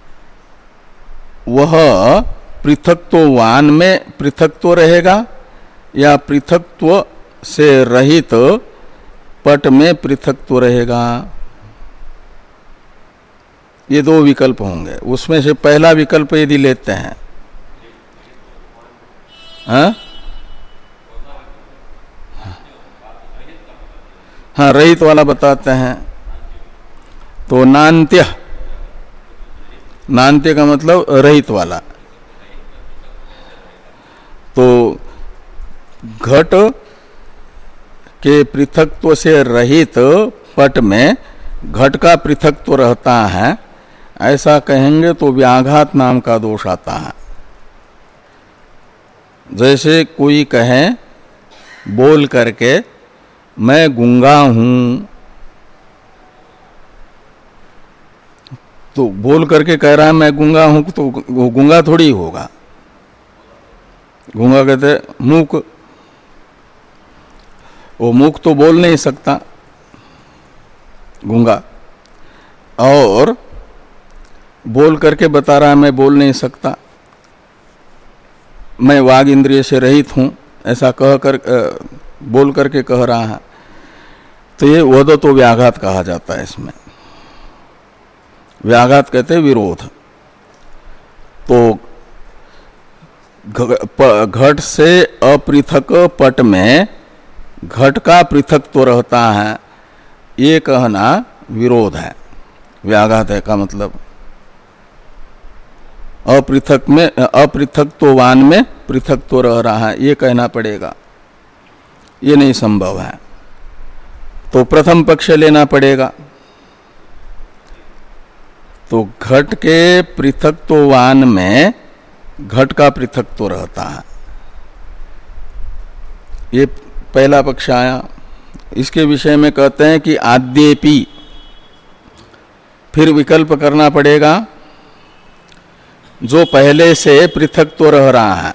A: वह पृथक्त्ववान में पृथक्त्व रहेगा या पृथक्त्व से रहित पट में पृथक्त्व रहेगा। ये दो विकल्प होंगे। उसमें से पहला विकल्प यदि लेते हैं, हाँ हाँ रहित वाला बताते हैं, तो नान्त्य, नान्त्य का मतलब रहित वाला। तो घट के पृथक्त्व से रहित पट में घट का पृथक्त्व रहता है, ऐसा कहेंगे तो व्याघात नाम का दोष आता है। जैसे कोई कहे बोल करके मैं गूंगा हूं, तो बोल करके कह रहा है मैं गूंगा हूं, तो वो गूंगा थोड़ी होगा। गूंगा कहते मूक, वो मूक तो बोल नहीं सकता गूंगा, और बोल करके बता रहा है मैं बोल नहीं सकता, मैं वाग इंद्रिय से रहित हूं, ऐसा कह कर बोल करके कह रहा है। तो ये वद तो व्याघात कहा जाता है। इसमें व्याघात कहते हैं विरोध। तो घट से अपृथक पट में घट का पृथक्त्व रहता है, ये कहना विरोध है। व्याघात है का मतलब अपृथक में अपृथक्त्ववान में पृथक्त्व रह रहा है, ये कहना पड़ेगा। ये नहीं संभव है, तो प्रथम पक्ष लेना पड़ेगा। तो घट के पृथक्त्ववान में घट का पृथक्त्व रहता है, ये पहला पक्ष आया। इसके विषय में कहते हैं कि आद्येपि, फिर विकल्प करना पड़ेगा, जो पहले से पृथक्त्व रह रहा है,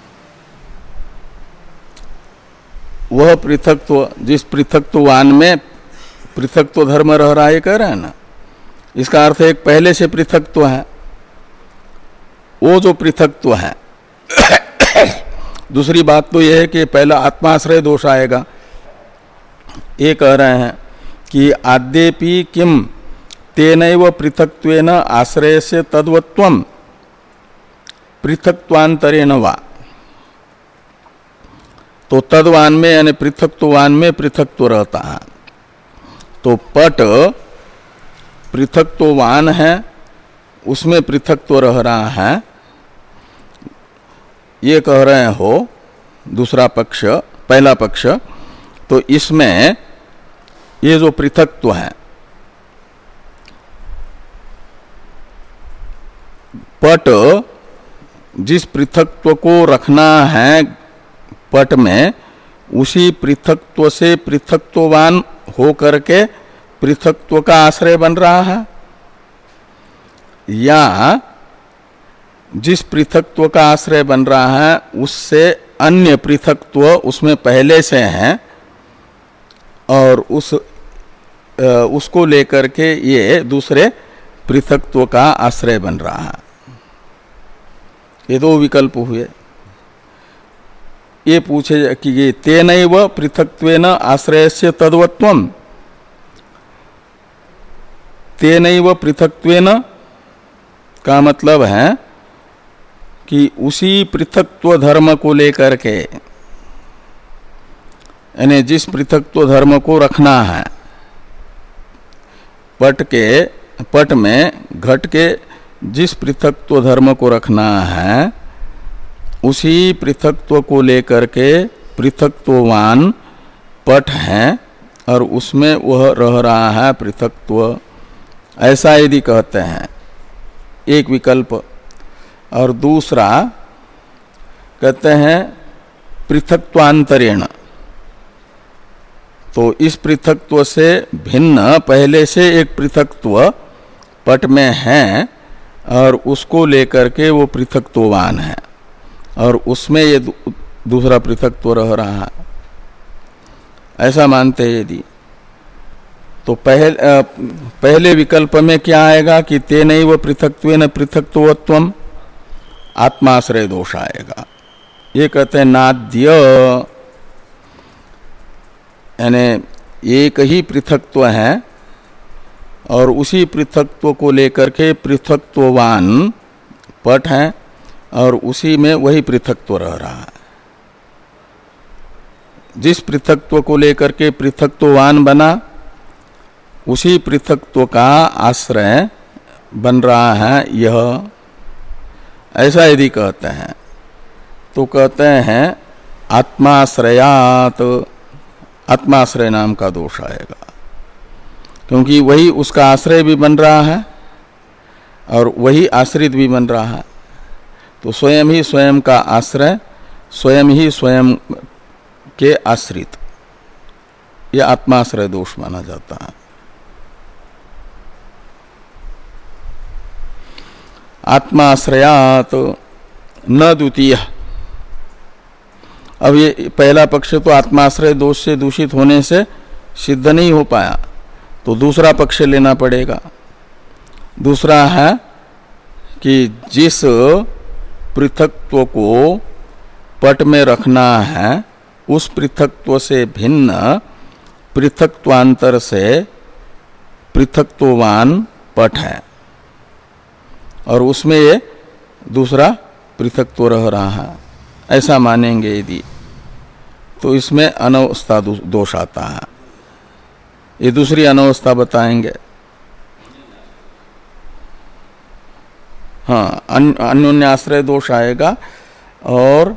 A: वह पृथक्त्व, जिस पृथक्त्ववान में पृथक्त्व धर्म रह रहा है, कह रहे हैं ना, इसका अर्थ एक पहले से पृथक्त्व है, वो जो पृथक्त्व है। दूसरी बात तो यह है कि पहला आत्माश्रय दोष आएगा। ये कह रहे हैं कि आद्येपि किम तेनैव पृथक्त्वेन आश्रय से तद्वत्वम, पृथक्त्वांतरेण वा, तो तद्वान में यानी पृथक्त्वान में पृथक्त्व रहता है। तो पट पृथक्त्वान है, उसमें पृथक्त्व रह रहा है, ये कह रहे हो दूसरा पक्ष। पहला पक्ष तो इसमें ये जो पृथक्त्व है, पट जिस पृथक्त्व को रखना है पट में, उसी पृथक्त्व से पृथक्त्ववान हो करके पृथक्त्व का आश्रय बन रहा है, या जिस पृथक्त्व का आश्रय बन रहा है उससे अन्य पृथक्त्व उसमें पहले से हैं और उस उसको लेकर के ये दूसरे पृथक्त्व का आश्रय बन रहा है। ये दो विकल्प हुए। ये पूछे कि ये तेनैव पृथक्त्वेन आश्रयस्य तद्वत्वम्, तेनैव पृथक्त्वेन का मतलब है कि उसी पृथक्त्व धर्म को लेकर के, यानी जिस पृथक्त्व धर्म को रखना है पट के पट में, घट के जिस पृथक्त्व धर्म को रखना है उसी पृथक्त्व को लेकर के पृथक्त्ववान पट है और उसमें वह रह रहा है पृथक्त्व, ऐसा यदि कहते हैं एक विकल्प। और दूसरा कहते हैं पृथक्त्वांतरेण, तो इस पृथक्त्व से भिन्न पहले से एक पृथक्त्व पट में है और उसको लेकर के वो पृथक्त्ववान है और उसमें ये दूसरा पृथक्त्व रह रहा है, ऐसा मानते हैं यदि। तो पहले पहले विकल्प में क्या आएगा कि तेनैव पृथक्त्वेन पृथक्त्वत्वम्, आत्माश्रय दोष आएगा। ये कहते हैं नाद्य, यानी एक ही पृथक्त्व है और उसी पृथक्त्व को लेकर के पृथक्त्ववान पट है और उसी में वही पृथक्त्व रह रहा है। जिस पृथक्त्व को लेकर के पृथक्त्ववान बना उसी पृथक्त्व का आश्रय बन रहा है यह, ऐसा यदि कहते हैं तो कहते हैं आत्माश्रयात, आत्माश्रय नाम का दोष आएगा, क्योंकि वही उसका आश्रय भी बन रहा है और वही आश्रित भी बन रहा है। तो स्वयं ही स्वयं का आश्रय, स्वयं ही स्वयं के आश्रित, यह आत्माश्रय दोष माना जाता है। आत्माश्रयात न द्वितीय, अब ये पहला पक्ष तो आत्माश्रय दोष से दूषित होने से सिद्ध नहीं हो पाया, तो दूसरा पक्ष लेना पड़ेगा। दूसरा है कि जिस पृथक्त्व को पट में रखना है उस पृथक्त्व से भिन्न पृथक्त्वांतर से पृथक्त्ववान पट है और उसमें ये दूसरा पृथक्त्व रह रहा है, ऐसा मानेंगे यदि, तो इसमें अनवस्था दोष आता है। ये दूसरी अनवस्था बताएंगे। हाँ, अन्योन्याश्रय दोष आएगा। और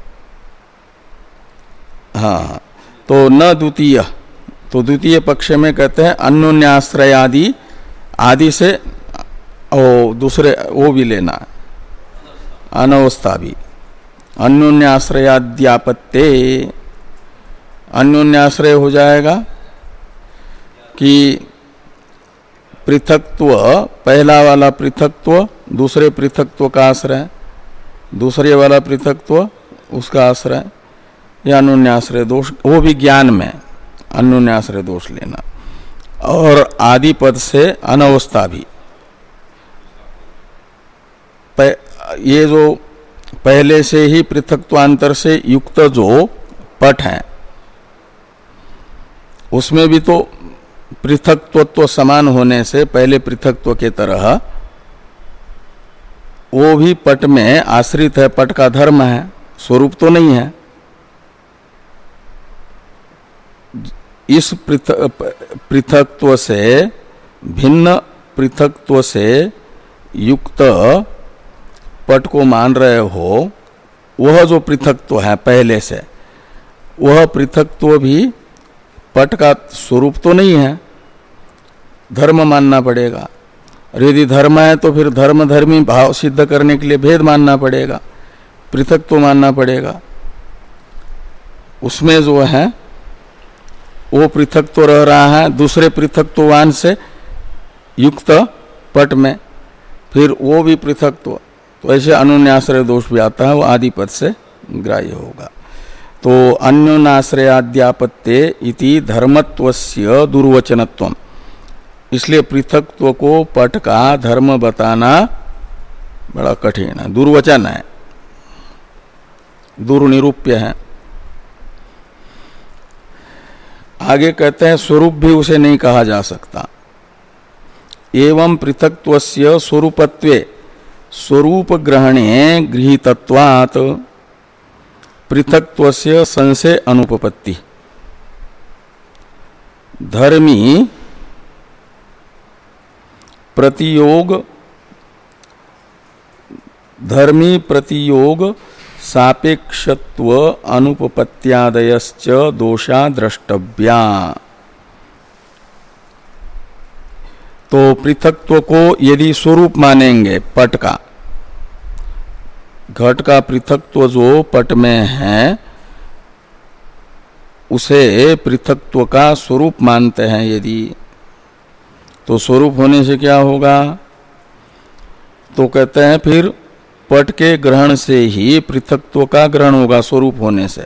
A: हाँ, तो न द्वितीय, तो द्वितीय पक्ष में कहते हैं अन्योन्याश्रय आदि, आदि से ओ दूसरे वो भी लेना, अनवस्था भी। अन्योन्याश्रयाद्यापत्ते, अन्योन्याश्रय हो जाएगा कि पृथक्त्व, पहला वाला पृथक्त्व दूसरे पृथक्त्व का आश्रय, दूसरे वाला पृथक्त्व उसका आश्रय, या अन्योन्याश्रय दोष, वो भी ज्ञान में अन्योन्याश्रय दोष लेना। और आदि पद से अनवस्था भी, ये जो पहले से ही पृथक्त्वांतर से युक्त जो पट है उसमें भी तो पृथक्त्व समान होने से पहले पृथक्त्व के तरह वो भी पट में आश्रित है, पट का धर्म है, स्वरूप तो नहीं है। इस पृथकत्व से भिन्न पृथकत्व से युक्त पट को मान रहे हो, वह जो पृथकत्व है पहले से, वह पृथकत्व भी पट का स्वरूप तो नहीं है, धर्म मानना पड़ेगा। और यदि धर्म है तो फिर धर्म धर्मी भाव सिद्ध करने के लिए भेद मानना पड़ेगा, पृथकत्व मानना पड़ेगा। उसमें जो है वो पृथकत्व रह रहा है दूसरे पृथकत्ववान से युक्त पट में, फिर वो भी पृथकत्व, तो ऐसे अनुन्याश्रय दोष भी आता है, वो आदि पद से ग्राह्य होगा। तो अन्योनाश्रयाद्यापत्ते इति धर्मत्वस्य दुर्वचनत्वम, इसलिए पृथकत्व को पट का धर्म बताना बड़ा कठिन है, दुर्वचन है, दुर्निरूप्य है। आगे कहते हैं स्वरूप भी उसे नहीं कहा जा सकता। एवं पृथक्त्वस्य स्वरूपत्वे स्वरूप ग्रहणे गृहीतत्वात् पृथक्त्वस्य संशय अनुपपत्ति। धर्मी प्रतियोग धर्मी प्रतियोग सापेक्षत्व अनुपपत्त्यादयश्च दोषा द्रष्टव्या। तो पृथक्त्व को यदि स्वरूप मानेंगे पट का, घट का पृथक्त्व जो पट में है उसे पृथक्त्व का स्वरूप मानते हैं यदि, तो स्वरूप होने से क्या होगा, तो कहते हैं फिर पट के ग्रहण से ही पृथक्त्व का ग्रहण होगा, स्वरूप होने से।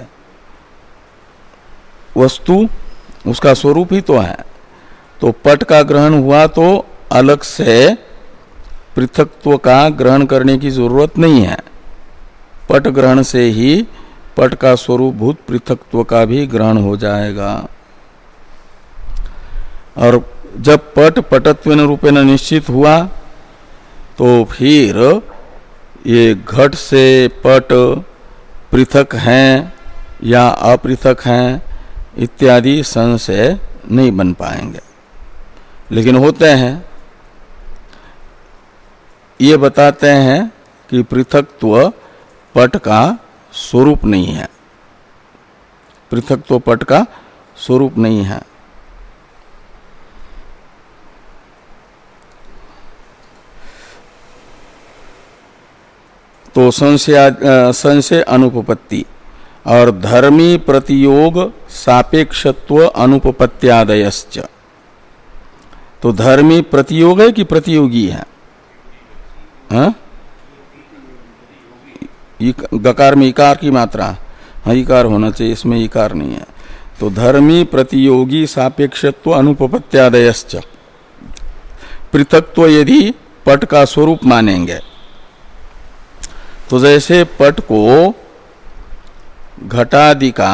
A: वस्तु उसका स्वरूप ही तो है, तो पट का ग्रहण हुआ तो अलग से पृथक्त्व का ग्रहण करने की जरूरत नहीं है, पट ग्रहण से ही पट का स्वरूप भूत पृथक्त्व का भी ग्रहण हो जाएगा। और जब पट पटत्वेन रूपेण निश्चित हुआ तो फिर ये घट से पट पृथक हैं या अपृथक हैं इत्यादि संशय नहीं बन पाएंगे, लेकिन होते हैं। ये बताते हैं कि पृथक्त्व पट का स्वरूप नहीं है, पृथक्त्व पट का स्वरूप नहीं है। तो संशय संशय अनुपपत्ति और धर्मी प्रतियोग सापेक्षत्व अनुपपत्त्यादयश्च। तो धर्मी प्रतियोग है कि प्रतियोगी है? हाँ? गकार में इकार की मात्रा, हाँ इकार होना चाहिए, इसमें इकार नहीं है। तो धर्मी प्रतियोगी सापेक्षत्व अनुपपत्त्यादयश्च, पृथक्त्व यदि पट का स्वरूप मानेंगे तो जैसे पट को घटादि का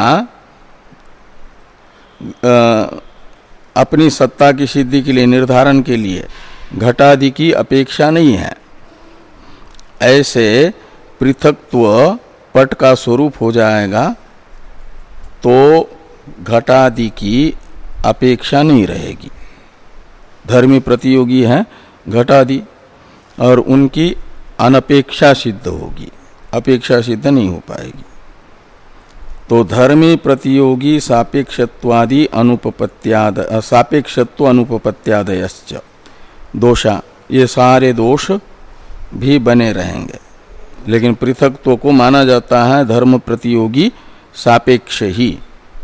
A: अपनी सत्ता की सिद्धि के लिए, निर्धारण के लिए घटादि की अपेक्षा नहीं है, ऐसे पृथक्त्व पट का स्वरूप हो जाएगा तो घटादि की अपेक्षा नहीं रहेगी। धर्मी प्रतियोगी है घटादि और उनकी अनपेक्षा सिद्ध होगी, अपेक्षा सिद्ध नहीं हो पाएगी। तो धर्मी प्रतियोगी सापेक्षत्वादि अनुपपत्त्याद सापेक्षत्व अनुपपत्त्यादयश्च दोषा, ये सारे दोष भी बने रहेंगे, लेकिन पृथक्त्व को माना जाता है धर्म प्रतियोगी सापेक्ष ही,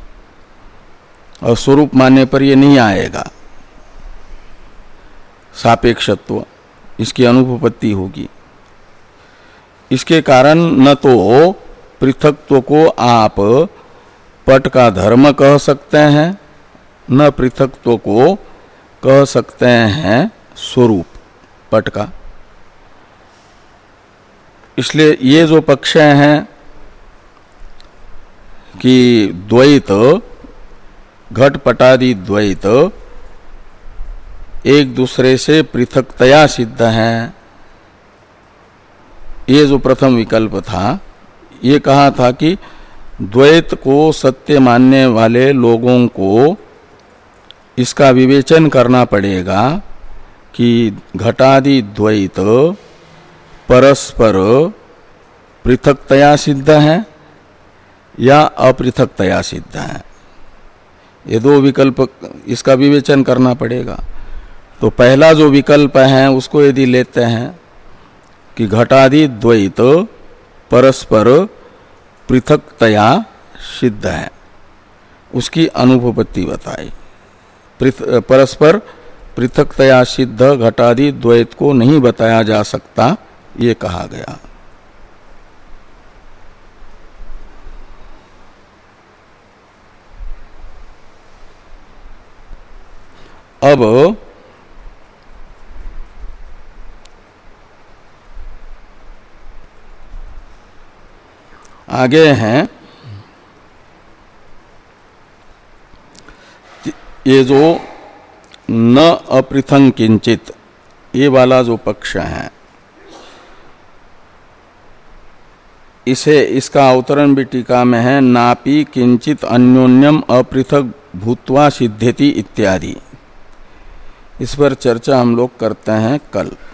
A: और स्वरूप मानने पर ये नहीं आएगा सापेक्षत्व, इसकी अनुपपत्ति होगी। इसके कारण न तो पृथक्त्व को आप पट का धर्म कह सकते हैं, न पृथक्त्व को कह सकते हैं स्वरूप पट का। इसलिए ये जो पक्ष हैं कि द्वैत, घट पटादि द्वैत एक दूसरे से पृथकतया सिद्ध हैं, ये जो प्रथम विकल्प था, ये कहा था कि द्वैत को सत्य मानने वाले लोगों को इसका विवेचन करना पड़ेगा कि घटादि द्वैत परस्पर पृथकतया सिद्ध है या अपृथकतया सिद्ध है। ये दो विकल्प, इसका विवेचन करना पड़ेगा। तो पहला जो विकल्प है उसको यदि लेते हैं कि घटादि द्वैत परस्पर पृथकतया सिद्ध है, उसकी अनुपपत्ति बताई। परस्पर पृथकतया सिद्ध घटादि द्वैत को नहीं बताया जा सकता, ये कहा गया। अब आगे हैं ये जो न अपृथं किंचित, ये वाला जो पक्ष है, इसे इसका अवतरण भी टीका में है, नापि किंचित अन्योन्यम अपृथक भूत्वा सिद्धेति इत्यादि। इस पर चर्चा हम लोग करते हैं कल।